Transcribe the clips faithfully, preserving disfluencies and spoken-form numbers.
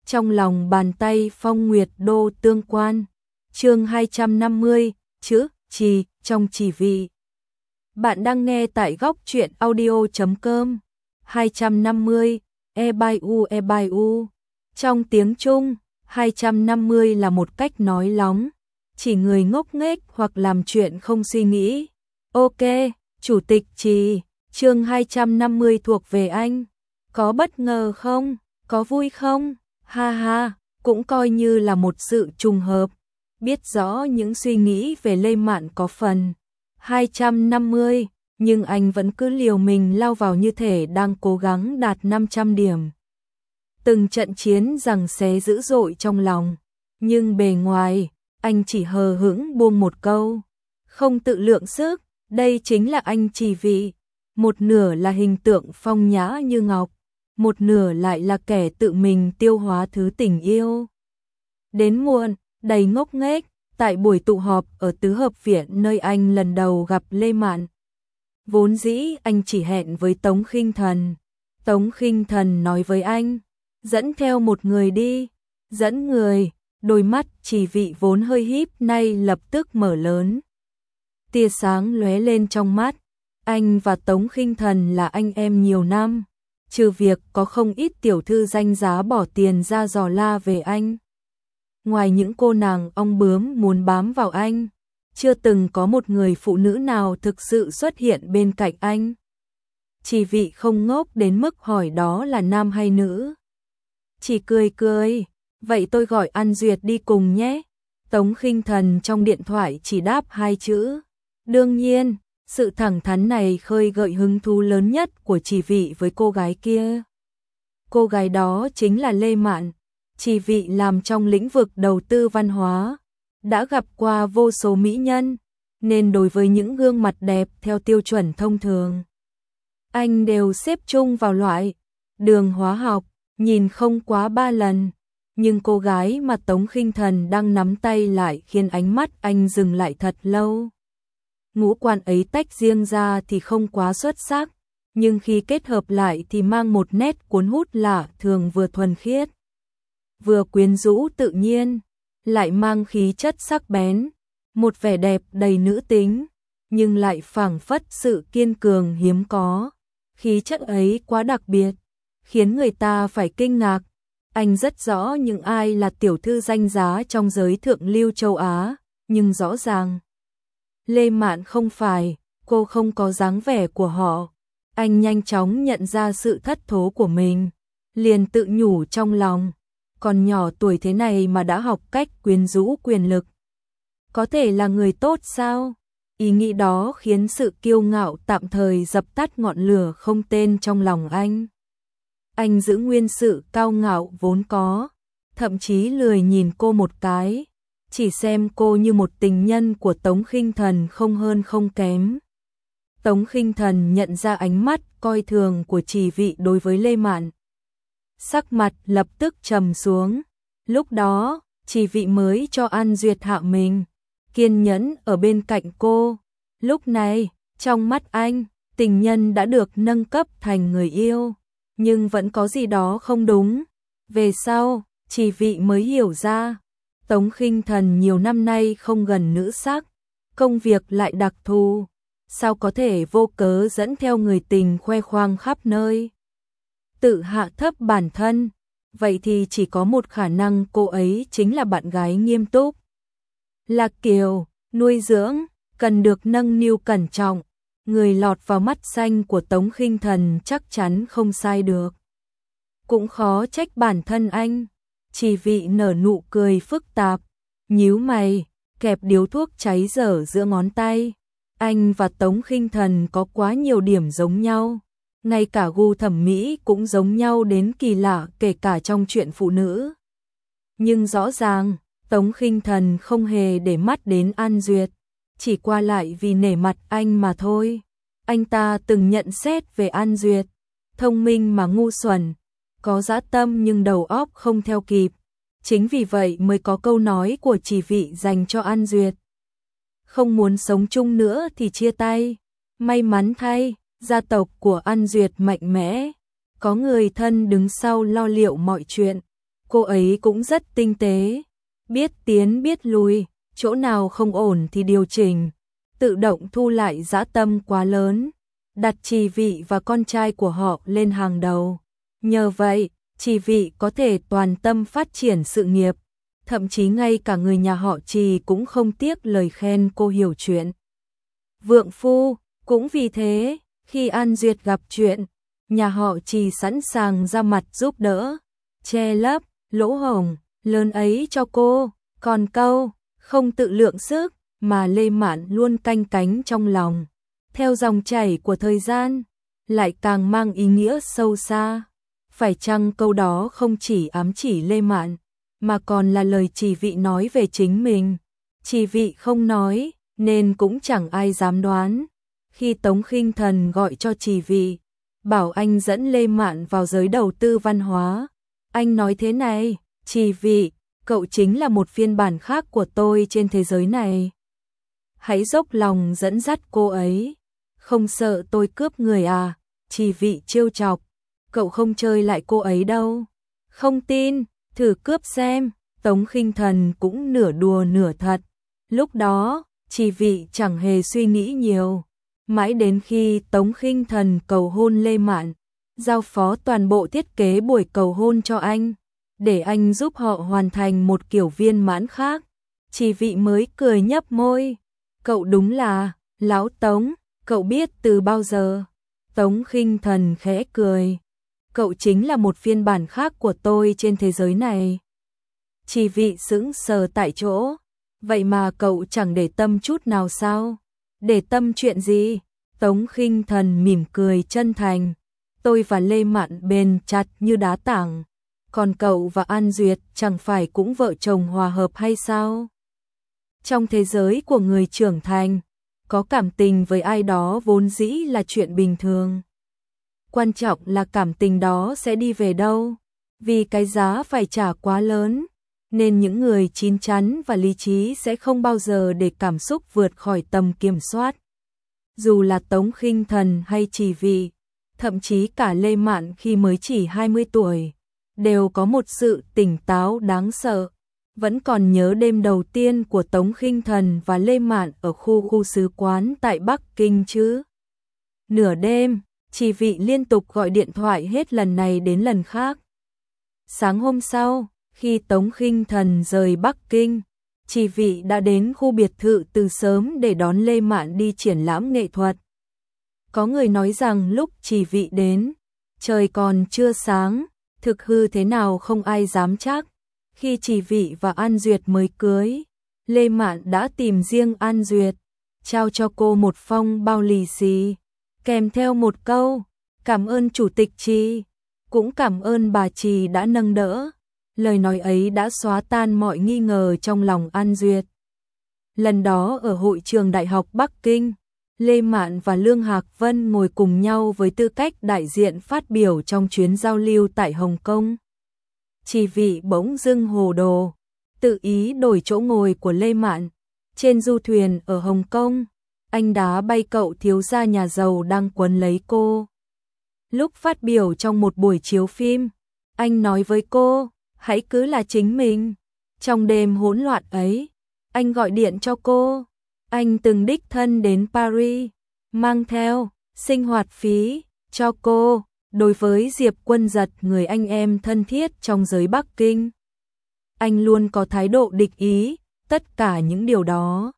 trong lòng bàn tay Phong Nguyệt Đô tương quan. Chương hai trăm năm mươi, chữ trì trong chỉ vị. Bạn đang nghe tại góc truyện audio chấm com. hai trăm năm mươi, e bai u e bai u. Trong tiếng Trung, hai trăm năm mươi là một cách nói lóng, chỉ người ngốc nghếch hoặc làm chuyện không suy nghĩ. Ok, Chủ tịch Trì, chương hai trăm năm mươi thuộc về anh. Có bất ngờ không? Có vui không? Ha ha, cũng coi như là một sự trùng hợp. Biết rõ những suy nghĩ về Lê Mạn có phần hai trăm năm mươi, nhưng anh vẫn cứ liều mình lao vào như thể đang cố gắng đạt năm trăm điểm. Từng trận chiến giằng xé dữ dội trong lòng, nhưng bề ngoài, anh chỉ hờ hững buông một câu. Không tự lượng sức, đây chính là anh Trì vị. Một nửa là hình tượng phong nhã như ngọc, một nửa lại là kẻ tự mình tiêu hóa thứ tình yêu. Đến muộn, đầy ngốc nghếch, tại buổi tụ họp ở tứ hợp viện nơi anh lần đầu gặp Lê Mạn. Vốn dĩ anh chỉ hẹn với Tống Khinh Thần. Tống Khinh Thần nói với anh, dẫn theo một người đi. Dẫn người, đôi mắt Trì vị vốn hơi híp nay lập tức mở lớn. Tia sáng lóe lên trong mắt. Anh và Tống Khinh Thần là anh em nhiều năm, trừ việc có không ít tiểu thư danh giá bỏ tiền ra dò la về anh. Ngoài những cô nàng ong bướm muốn bám vào anh, chưa từng có một người phụ nữ nào thực sự xuất hiện bên cạnh anh. Trì vị không ngốc đến mức hỏi đó là nam hay nữ. Chỉ cười cười, vậy tôi gọi An Duyệt đi cùng nhé. Tống Khinh Thần trong điện thoại chỉ đáp hai chữ. Đương nhiên, sự thẳng thắn này khơi gợi hứng thú lớn nhất của Trì vị với cô gái kia. Cô gái đó chính là Lê Mạn. Trì vị làm trong lĩnh vực đầu tư văn hóa, đã gặp qua vô số mỹ nhân, nên đối với những gương mặt đẹp theo tiêu chuẩn thông thường, anh đều xếp chung vào loại đường hóa học, nhìn không quá ba lần. Nhưng cô gái mà Tống Khinh Thần đang nắm tay lại khiến ánh mắt anh dừng lại thật lâu. Ngũ quan ấy tách riêng ra thì không quá xuất sắc, nhưng khi kết hợp lại thì mang một nét cuốn hút lạ thường, vừa thuần khiết, vừa quyến rũ tự nhiên, lại mang khí chất sắc bén, một vẻ đẹp đầy nữ tính, nhưng lại phảng phất sự kiên cường hiếm có. Khí chất ấy quá đặc biệt, khiến người ta phải kinh ngạc. Anh rất rõ những ai là tiểu thư danh giá trong giới thượng lưu châu Á, nhưng rõ ràng Lê Mạn không phải, cô không có dáng vẻ của họ. Anh nhanh chóng nhận ra sự thất thố của mình, liền tự nhủ trong lòng, còn nhỏ tuổi thế này mà đã học cách quyến rũ quyền lực. Có thể là người tốt sao? Ý nghĩ đó khiến sự kiêu ngạo tạm thời dập tắt ngọn lửa không tên trong lòng anh. Anh giữ nguyên sự cao ngạo vốn có, thậm chí lười nhìn cô một cái, chỉ xem cô như một tình nhân của Tống Khinh Thần không hơn không kém. Tống Khinh Thần nhận ra ánh mắt coi thường của Trì vị đối với Lê Mạn, sắc mặt lập tức trầm xuống. Lúc đó, Trì vị mới cho An Duyệt hạ mình, kiên nhẫn ở bên cạnh cô. Lúc này, trong mắt anh, tình nhân đã được nâng cấp thành người yêu, nhưng vẫn có gì đó không đúng. Về sau, Trì vị mới hiểu ra, Tống Khinh Thần nhiều năm nay không gần nữ sắc, công việc lại đặc thù, sao có thể vô cớ dẫn theo người tình khoe khoang khắp nơi, tự hạ thấp bản thân. Vậy thì chỉ có một khả năng, cô ấy chính là bạn gái nghiêm túc, là kiểu nuôi dưỡng, cần được nâng niu cẩn trọng. Người lọt vào mắt xanh của Tống Khinh Thần chắc chắn không sai được. Cũng khó trách bản thân anh. Trì vị nở nụ cười phức tạp, nhíu mày, kẹp điếu thuốc cháy dở giữa ngón tay. Anh và Tống Khinh Thần có quá nhiều điểm giống nhau, ngay cả gu thẩm mỹ cũng giống nhau đến kỳ lạ, kể cả trong chuyện phụ nữ. Nhưng rõ ràng, Tống Khinh Thần không hề để mắt đến An Duyệt, chỉ qua lại vì nể mặt anh mà thôi. Anh ta từng nhận xét về An Duyệt, thông minh mà ngu xuẩn, có dã tâm nhưng đầu óc không theo kịp. Chính vì vậy mới có câu nói của Trì vị dành cho An Duyệt, không muốn sống chung nữa thì chia tay. May mắn thay, gia tộc của An Duyệt mạnh mẽ, có người thân đứng sau lo liệu mọi chuyện, cô ấy cũng rất tinh tế, biết tiến biết lùi, chỗ nào không ổn thì điều chỉnh, tự động thu lại dã tâm quá lớn, đặt Trì Vị và con trai của họ lên hàng đầu. Nhờ vậy, Trì Vị có thể toàn tâm phát triển sự nghiệp, thậm chí ngay cả người nhà họ Trì cũng không tiếc lời khen cô hiểu chuyện. Vượng phu, cũng vì thế, khi An Duyệt gặp chuyện, nhà họ Trì sẵn sàng ra mặt giúp đỡ, che lấp lỗ hổng lớn ấy cho cô. Còn câu không tự lượng sức mà Lê Mạn luôn canh cánh trong lòng, theo dòng chảy của thời gian, lại càng mang ý nghĩa sâu xa. Phải chăng câu đó không chỉ ám chỉ Lê Mạn, mà còn là lời Trì Vị nói về chính mình? Trì Vị không nói, nên cũng chẳng ai dám đoán. Khi Tống Khinh Thần gọi cho Trì Vị, bảo anh dẫn Lê Mạn vào giới đầu tư văn hóa, anh nói thế này: Trì Vị, cậu chính là một phiên bản khác của tôi trên thế giới này. Hãy dốc lòng dẫn dắt cô ấy. Không sợ tôi cướp người à? Trì Vị trêu chọc. Cậu không chơi lại cô ấy đâu. Không tin, thử cướp xem. Tống Khinh Thần cũng nửa đùa nửa thật. Lúc đó, Trì Vị chẳng hề suy nghĩ nhiều. Mãi đến khi Tống Khinh Thần cầu hôn Lê Mạn, giao phó toàn bộ thiết kế buổi cầu hôn cho anh, để anh giúp họ hoàn thành một kiểu viên mãn khác, Trì Vị mới cười nhấp môi. Cậu đúng là, lão Tống, cậu biết từ bao giờ? Tống Khinh Thần khẽ cười. Cậu chính là một phiên bản khác của tôi trên thế giới này. Trì Vị sững sờ tại chỗ. Vậy mà cậu chẳng để tâm chút nào sao? Để tâm chuyện gì? Tống Khinh Thần mỉm cười chân thành. Tôi và Lê Mạn bền chặt như đá tảng. Còn cậu và An Duyệt chẳng phải cũng vợ chồng hòa hợp hay sao? Trong thế giới của người trưởng thành, có cảm tình với ai đó vốn dĩ là chuyện bình thường. Quan trọng là cảm tình đó sẽ đi về đâu, vì cái giá phải trả quá lớn, nên những người chín chắn và lý trí sẽ không bao giờ để cảm xúc vượt khỏi tầm kiểm soát. Dù là Tống Khinh Thần hay Trì Vị, thậm chí cả Lê Mạn khi mới chỉ hai mươi tuổi, đều có một sự tỉnh táo đáng sợ. Vẫn còn nhớ đêm đầu tiên của Tống Khinh Thần và Lê Mạn ở khu khu sứ quán tại Bắc Kinh chứ? Nửa đêm, Trì Vị liên tục gọi điện thoại hết lần này đến lần khác. Sáng hôm sau, khi Tống Khinh Thần rời Bắc Kinh, Trì Vị đã đến khu biệt thự từ sớm để đón Lê Mạn đi triển lãm nghệ thuật. Có người nói rằng lúc Trì Vị đến, trời còn chưa sáng, thực hư thế nào không ai dám chắc. Khi Trì Vị và An Duyệt mới cưới, Lê Mạn đã tìm riêng An Duyệt, trao cho cô một phong bao lì xì, kèm theo một câu, cảm ơn Chủ tịch Trì, cũng cảm ơn bà Trì đã nâng đỡ. Lời nói ấy đã xóa tan mọi nghi ngờ trong lòng An Duyệt. Lần đó ở hội trường Đại học Bắc Kinh, Lê Mạn và Lương Hạc Vân ngồi cùng nhau với tư cách đại diện phát biểu trong chuyến giao lưu tại Hồng Kông. Trì Vị bỗng dưng hồ đồ, tự ý đổi chỗ ngồi của Lê Mạn. Trên du thuyền ở Hồng Kông, anh đá bay cậu thiếu gia nhà giàu đang quấn lấy cô. Lúc phát biểu trong một buổi chiếu phim, anh nói với cô, hãy cứ là chính mình. Trong đêm hỗn loạn ấy, anh gọi điện cho cô. Anh từng đích thân đến Paris, mang theo sinh hoạt phí cho cô. Đối với Diệp Quân Giật, người anh em thân thiết trong giới Bắc Kinh, anh luôn có thái độ địch ý. Tất cả những điều đó,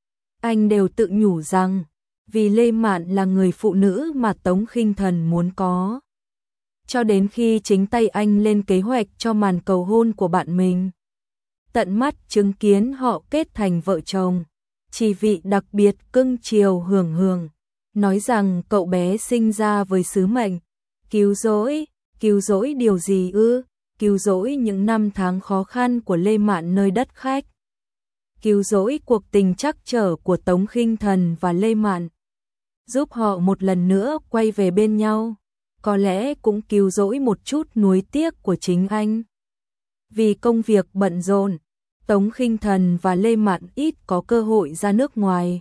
anh đều tự nhủ rằng, vì Lê Mạn là người phụ nữ mà Tống Khinh Thần muốn có. Cho đến khi chính tay anh lên kế hoạch cho màn cầu hôn của bạn mình, tận mắt chứng kiến họ kết thành vợ chồng, Trì Vị đặc biệt cưng chiều hưởng hưởng, nói rằng cậu bé sinh ra với sứ mệnh cứu rỗi. Cứu rỗi điều gì ư? Cứu rỗi những năm tháng khó khăn của Lê Mạn nơi đất khách. Cứu rỗi cuộc tình trắc trở của Tống Khinh Thần và Lê Mạn, giúp họ một lần nữa quay về bên nhau. Có lẽ cũng cứu rỗi một chút nuối tiếc của chính anh. Vì công việc bận rộn, Tống Khinh Thần và Lê Mạn ít có cơ hội ra nước ngoài.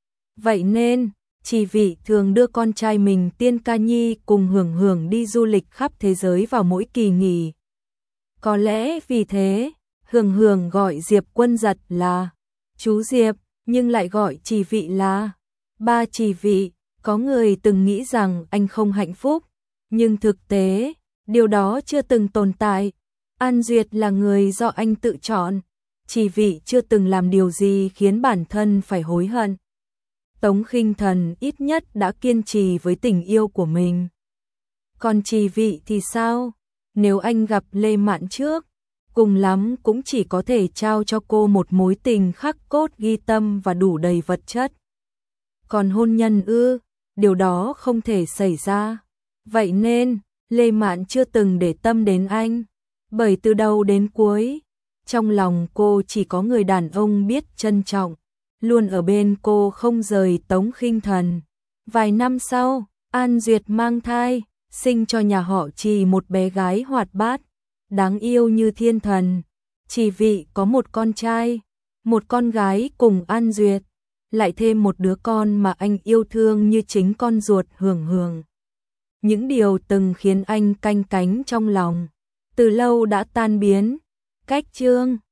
Vậy nên, Trì Vị thường đưa con trai mình Tiên Ca Nhi cùng Hưởng Hưởng đi du lịch khắp thế giới vào mỗi kỳ nghỉ. Có lẽ vì thế, Hường Hường gọi Diệp Quân Giật là chú Diệp, nhưng lại gọi Trì Vị là ba Trì Vị. Có người từng nghĩ rằng anh không hạnh phúc, nhưng thực tế, điều đó chưa từng tồn tại. An Duyệt là người do anh tự chọn, Trì Vị chưa từng làm điều gì khiến bản thân phải hối hận. Tống Khinh Thần ít nhất đã kiên trì với tình yêu của mình. Còn Trì Vị thì sao? Nếu anh gặp Lê Mạn trước, cùng lắm cũng chỉ có thể trao cho cô một mối tình khắc cốt ghi tâm và đủ đầy vật chất. Còn hôn nhân ư, điều đó không thể xảy ra. Vậy nên, Lê Mạn chưa từng để tâm đến anh, bởi từ đầu đến cuối, trong lòng cô chỉ có người đàn ông biết trân trọng, luôn ở bên cô không rời Tống Khinh Thần. Vài năm sau, An Duyệt mang thai, sinh cho nhà họ Trì một bé gái hoạt bát, đáng yêu như thiên thần. Trì Vị có một con trai, một con gái cùng An Duyệt, lại thêm một đứa con mà anh yêu thương như chính con ruột Hường Hường. Những điều từng khiến anh canh cánh trong lòng, từ lâu đã tan biến. Cách chương